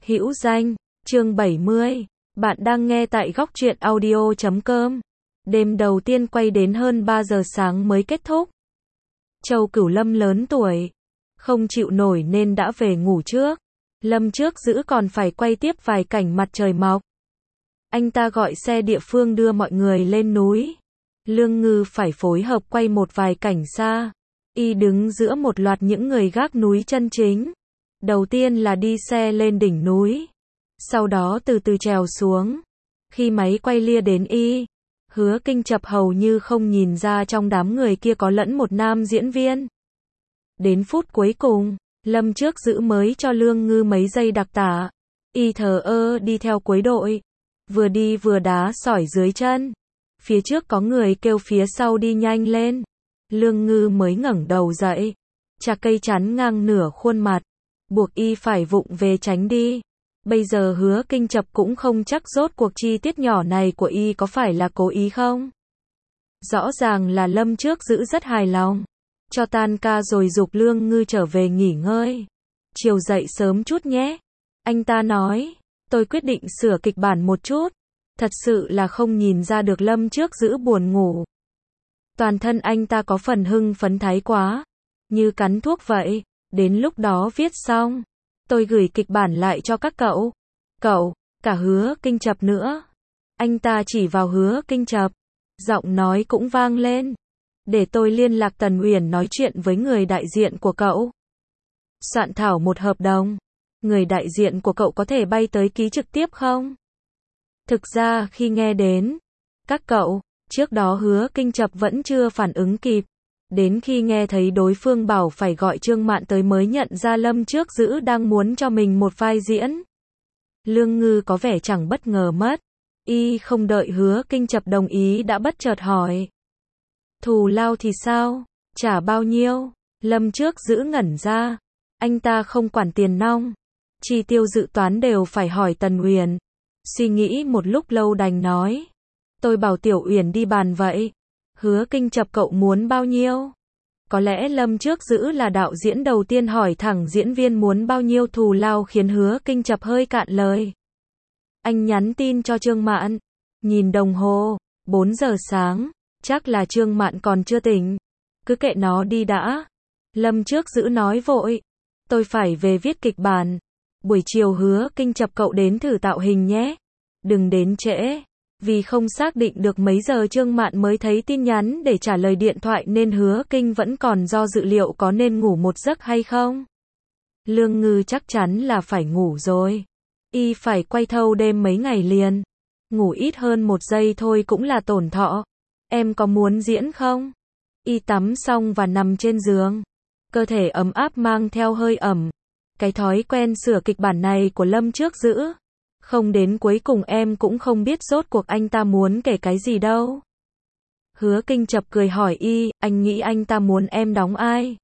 Hữu danh, chương 70. Bạn đang nghe tại góc truyện audio.com. Đêm đầu tiên quay đến hơn 3 giờ sáng mới kết thúc. Châu Cửu Lâm lớn tuổi, không chịu nổi nên đã về ngủ trước. Lâm Trước Giữ còn phải quay tiếp vài cảnh mặt trời mọc. Anh ta gọi xe địa phương đưa mọi người lên núi. Lương Ngư phải phối hợp quay một vài cảnh xa. Y đứng giữa một loạt những người gác núi chân chính. Đầu tiên là đi xe lên đỉnh núi, sau đó từ từ trèo xuống. Khi máy quay lia đến Y, Hứa Kinh Chập hầu như không nhìn ra trong đám người kia có lẫn một nam diễn viên. Đến phút cuối cùng, Lâm Trước Giữ mới cho Lương Ngư mấy giây đặc tả. Y thờ ơ đi theo cuối đội, vừa đi vừa đá sỏi dưới chân. Phía trước có người kêu phía sau đi nhanh lên. Lương Ngư mới ngẩng đầu dậy, chà cây chắn ngang nửa khuôn mặt, buộc Y phải vụng về tránh đi. Bây giờ Hứa Kinh Chập cũng không chắc rốt cuộc chi tiết nhỏ này của Y có phải là cố ý không. Rõ ràng là Lâm Trước Giữ rất hài lòng, cho tan ca rồi giục Lương Ngư trở về nghỉ ngơi. Chiều dậy sớm chút nhé. Anh ta nói, tôi quyết định sửa kịch bản một chút. Thật sự là không nhìn ra được Lâm Trước Giữ buồn ngủ. Toàn thân anh ta có phần hưng phấn thái quá, như cắn thuốc vậy. Đến lúc đó viết xong, tôi gửi kịch bản lại cho các cậu. Cậu, cả Hứa Kinh Chập nữa. Anh ta chỉ vào Hứa Kinh Chập, giọng nói cũng vang lên. Để tôi liên lạc Tần Uyển nói chuyện với người đại diện của cậu. Soạn thảo một hợp đồng. Người đại diện của cậu có thể bay tới ký trực tiếp không? Thực ra khi nghe đến các cậu, trước đó Hứa Kinh Chập vẫn chưa phản ứng kịp. Đến khi nghe thấy đối phương bảo phải gọi Trương Mạn tới mới nhận ra Lâm Trước Giữ đang muốn cho mình một vai diễn. Lương Ngư có vẻ chẳng bất ngờ mất. Y không đợi Hứa Kinh Chập đồng ý đã bất chợt hỏi. Thù lao thì sao? Trả bao nhiêu? Lâm Trước Giữ ngẩn ra. Anh ta không quản tiền nong. Chi tiêu dự toán đều phải hỏi Tần Uyển. Suy nghĩ một lúc lâu đành nói. Tôi bảo Tiểu Uyển đi bàn vậy. Hứa Kinh Chập cậu muốn bao nhiêu? Có lẽ Lâm Trước Giữ là đạo diễn đầu tiên hỏi thẳng diễn viên muốn bao nhiêu thù lao khiến Hứa Kinh Chập hơi cạn lời. Anh nhắn tin cho Trương Mạn. Nhìn đồng hồ, 4 giờ sáng, chắc là Trương Mạn còn chưa tỉnh. Cứ kệ nó đi đã. Lâm Trước Giữ nói vội. Tôi phải về viết kịch bản. Buổi chiều Hứa Kinh Chập cậu đến thử tạo hình nhé. Đừng đến trễ. Vì không xác định được mấy giờ Trương Mạn mới thấy tin nhắn để trả lời điện thoại nên Hứa Kinh vẫn còn do dự liệu có nên ngủ một giấc hay không. Lương Ngư chắc chắn là phải ngủ rồi. Y phải quay thâu đêm mấy ngày liền. Ngủ ít hơn 1 giây thôi cũng là tổn thọ. Em có muốn diễn không? Y tắm xong và nằm trên giường. Cơ thể ấm áp mang theo hơi ẩm. Cái thói quen sửa kịch bản này của Lâm Trước Giữ. Không đến cuối cùng em cũng không biết rốt cuộc anh ta muốn kể cái gì đâu. Hứa Kinh Chập cười hỏi Y, anh nghĩ anh ta muốn em đóng ai?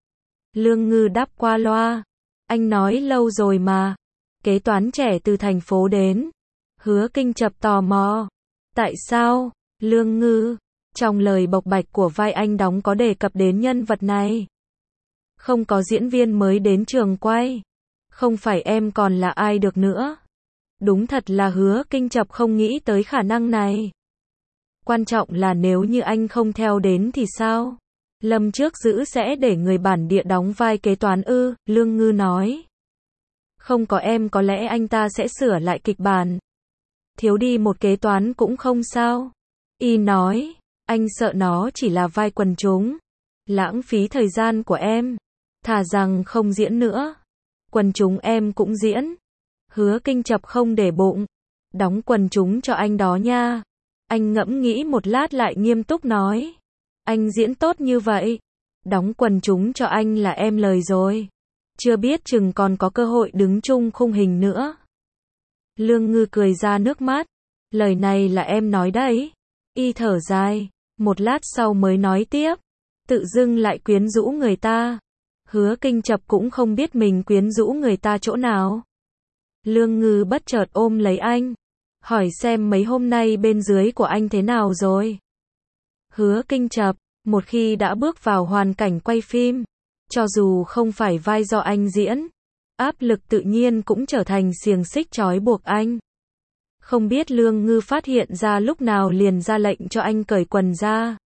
Lương Ngư đáp qua loa. Anh nói lâu rồi mà. Kế toán trẻ từ thành phố đến. Hứa Kinh Chập tò mò. Tại sao? Lương Ngư. Trong lời bộc bạch của vai anh đóng có đề cập đến nhân vật này. Không có diễn viên mới đến trường quay. Không phải em còn là ai được nữa. Đúng thật là Hứa Kinh Chập không nghĩ tới khả năng này. Quan trọng là nếu như anh không theo đến thì sao? Lâm Trước Giữ sẽ để người bản địa đóng vai kế toán ư? Lương Ngư nói. Không có em có lẽ anh ta sẽ sửa lại kịch bản. Thiếu đi một kế toán cũng không sao. Y nói, anh sợ nó chỉ là vai quần chúng. Lãng phí thời gian của em. Thà rằng không diễn nữa. Quần chúng em cũng diễn. Hứa Kinh Chập không để bụng. Đóng quần chúng cho anh đó nha. Anh ngẫm nghĩ một lát lại nghiêm túc nói. Anh diễn tốt như vậy. Đóng quần chúng cho anh là em lời rồi. Chưa biết chừng còn có cơ hội đứng chung khung hình nữa. Lương Ngư cười ra nước mắt. Lời này là em nói đấy. Y thở dài. Một lát sau mới nói tiếp. Tự dưng lại quyến rũ người ta. Hứa Kinh Chập cũng không biết mình quyến rũ người ta chỗ nào. Lương Ngư bất chợt ôm lấy anh. Hỏi xem mấy hôm nay bên dưới của anh thế nào rồi. Hứa Kinh Chập, một khi đã bước vào hoàn cảnh quay phim, cho dù không phải vai do anh diễn, Áp lực tự nhiên cũng trở thành xiềng xích trói buộc anh. Không biết Lương Ngư phát hiện ra lúc nào liền ra lệnh cho anh cởi quần ra.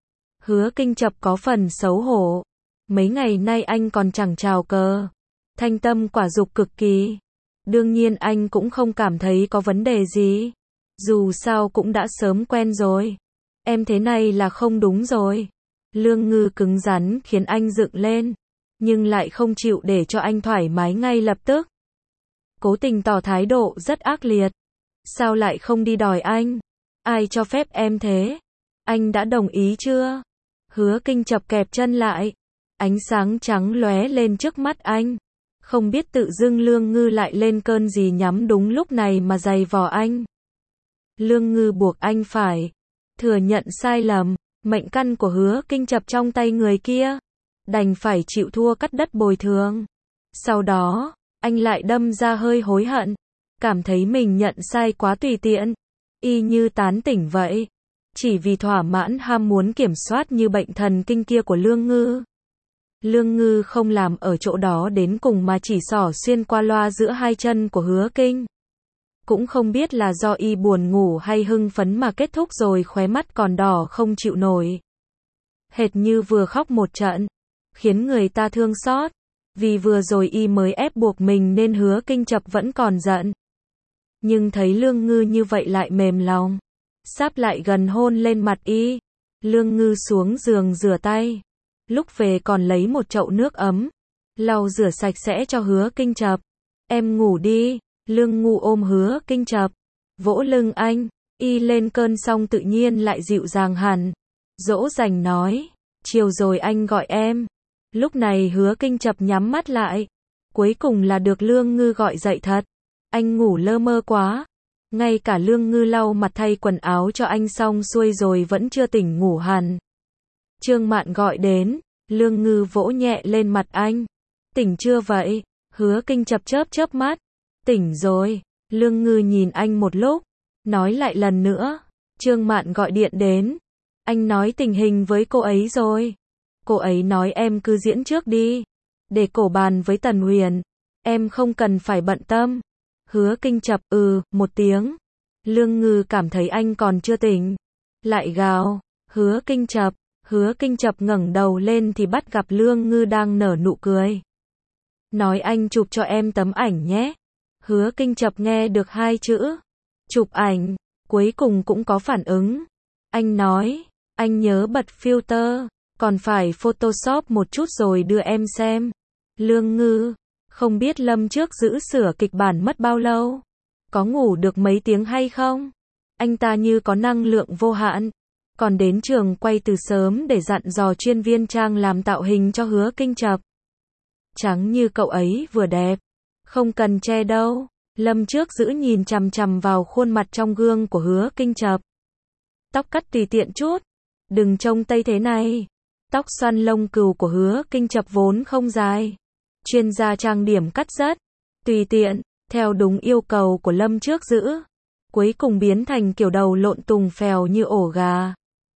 Hứa Kinh Chập có phần xấu hổ. Mấy ngày nay anh còn chẳng chào cờ. Thanh tâm quả dục cực kỳ. Đương nhiên anh cũng không cảm thấy có vấn đề gì. Dù sao cũng đã sớm quen rồi. Em thế này là không đúng rồi. Lương Ngư cứng rắn khiến anh dựng lên. Nhưng lại không chịu để cho anh thoải mái ngay lập tức. Cố tình tỏ thái độ rất ác liệt. Sao lại không đi đòi anh? Ai cho phép em thế? Anh đã đồng ý chưa? Hứa Kinh Chập kẹp chân lại. Ánh sáng trắng lóe lên trước mắt anh. Không biết tự dưng Lương Ngư lại lên cơn gì nhắm đúng lúc này mà giày vò anh. Lương Ngư buộc anh phải thừa nhận sai lầm. Mệnh căn của Hứa Kinh Chập trong tay người kia. Đành phải chịu thua cắt đất bồi thường. Sau đó, anh lại đâm ra hơi hối hận. Cảm thấy mình nhận sai quá tùy tiện. Y như tán tỉnh vậy. Chỉ vì thỏa mãn ham muốn kiểm soát như bệnh thần kinh kia của Lương Ngư. Lương Ngư không làm ở chỗ đó đến cùng mà chỉ xỏ xuyên qua loa giữa hai chân của Hứa Kinh. Cũng không biết là do y buồn ngủ hay hưng phấn mà kết thúc rồi khóe mắt còn đỏ không chịu nổi. Hệt như vừa khóc một trận. Khiến người ta thương xót. Vì vừa rồi y mới ép buộc mình nên Hứa Kinh Chập vẫn còn giận. Nhưng thấy Lương Ngư như vậy lại mềm lòng. Sáp lại gần hôn lên mặt y. Lương Ngư xuống giường rửa tay. Lúc về còn lấy một chậu nước ấm. Lau rửa sạch sẽ cho Hứa Kinh Chập. Em ngủ đi. Lương Ngư ôm Hứa Kinh Chập. Vỗ lưng anh. Y lên cơn xong tự nhiên lại dịu dàng hẳn. Dỗ dành nói. Chiều rồi anh gọi em. Lúc này Hứa Kinh Chập nhắm mắt lại. Cuối cùng là được Lương Ngư gọi dậy thật. Anh ngủ lơ mơ quá. Ngay cả Lương Ngư lau mặt thay quần áo cho anh xong xuôi rồi vẫn chưa tỉnh ngủ hẳn. Trương Mạn gọi đến. Lương Ngư vỗ nhẹ lên mặt anh. Tỉnh chưa vậy? Hứa Kinh Chập chớp chớp mắt. Tỉnh rồi. Lương Ngư nhìn anh một lúc. Nói lại lần nữa. Trương Mạn gọi điện đến. Anh nói tình hình với cô ấy rồi. Cô ấy nói em cứ diễn trước đi. Để cổ bàn với Tần Huyền. Em không cần phải bận tâm. Hứa Kinh Chập một tiếng. Lương Ngư cảm thấy anh còn chưa tỉnh. Lại gào. Hứa Kinh Chập. Hứa Kinh Chập ngẩng đầu lên thì bắt gặp Lương Ngư đang nở nụ cười. Nói anh chụp cho em tấm ảnh nhé. Hứa Kinh Chập nghe được hai chữ. Chụp ảnh. Cuối cùng cũng có phản ứng. Anh nói. Anh nhớ bật filter. Còn phải Photoshop một chút rồi đưa em xem. Lương Ngư. Không biết Lâm Trước Giữ sửa kịch bản mất bao lâu? Có ngủ được mấy tiếng hay không? Anh ta như có năng lượng vô hạn. Còn đến trường quay từ sớm để dặn dò chuyên viên trang làm tạo hình cho Hứa Kinh Chập. Trắng như cậu ấy vừa đẹp. Không cần che đâu. Lâm Trước Giữ nhìn chằm chằm vào khuôn mặt trong gương của Hứa Kinh Chập. Tóc cắt tùy tiện chút. Đừng trông tây thế này. Tóc xoăn lông cừu của Hứa Kinh Chập vốn không dài. Chuyên gia trang điểm cắt rất tùy tiện, theo đúng yêu cầu của Lâm Trước Giữ. Cuối cùng biến thành kiểu đầu lộn tùng phèo như ổ gà.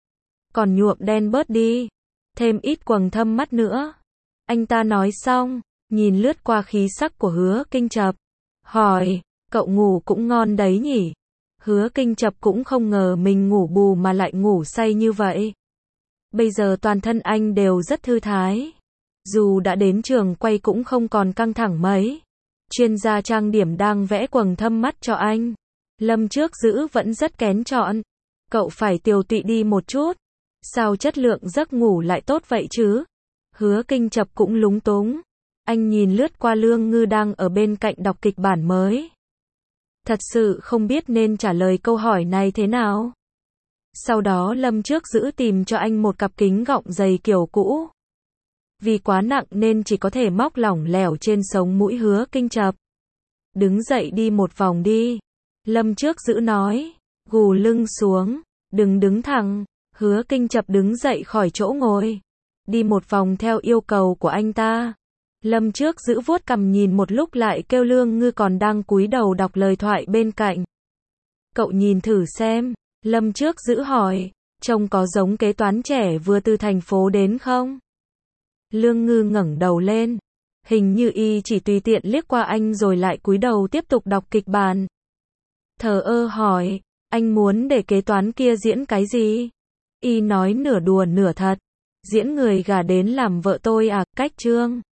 Còn nhuộm đen bớt đi. Thêm ít quầng thâm mắt nữa. Anh ta nói xong, nhìn lướt qua khí sắc của Hứa Kinh Chập. Hỏi, cậu ngủ cũng ngon đấy nhỉ? Hứa Kinh Chập cũng không ngờ mình ngủ bù mà lại ngủ say như vậy. Bây giờ toàn thân anh đều rất thư thái. Dù đã đến trường quay cũng không còn căng thẳng mấy. Chuyên gia trang điểm đang vẽ quầng thâm mắt cho anh. Lâm Trước Giữ vẫn rất kén chọn. Cậu phải tiều tụy đi một chút. Sao chất lượng giấc ngủ lại tốt vậy chứ? Hứa Kinh Chập cũng lúng túng. Anh nhìn lướt qua Lương Ngư đang ở bên cạnh đọc kịch bản mới. Thật sự không biết nên trả lời câu hỏi này thế nào. Sau đó Lâm Trước Giữ tìm cho anh một cặp kính gọng dày kiểu cũ. Vì quá nặng nên chỉ có thể móc lỏng lẻo trên sống mũi Hứa Kinh Chập. Đứng dậy đi một vòng đi. Lâm Trước Giữ nói. Gù lưng xuống. Đừng đứng thẳng. Hứa Kinh Chập đứng dậy khỏi chỗ ngồi. Đi một vòng theo yêu cầu của anh ta. Lâm Trước Giữ vuốt cằm nhìn một lúc lại kêu Lương Ngư còn đang cúi đầu đọc lời thoại bên cạnh. Cậu nhìn thử xem. Lâm Trước Giữ hỏi. Trông có giống kế toán trẻ vừa từ thành phố đến không? Lương Ngư ngẩng đầu lên. Hình như y chỉ tùy tiện liếc qua anh rồi lại cúi đầu tiếp tục đọc kịch bản. Thờ ơ hỏi, anh muốn để kế toán kia diễn cái gì? Y nói nửa đùa nửa thật. Diễn người gả đến làm vợ tôi à, cách Trương.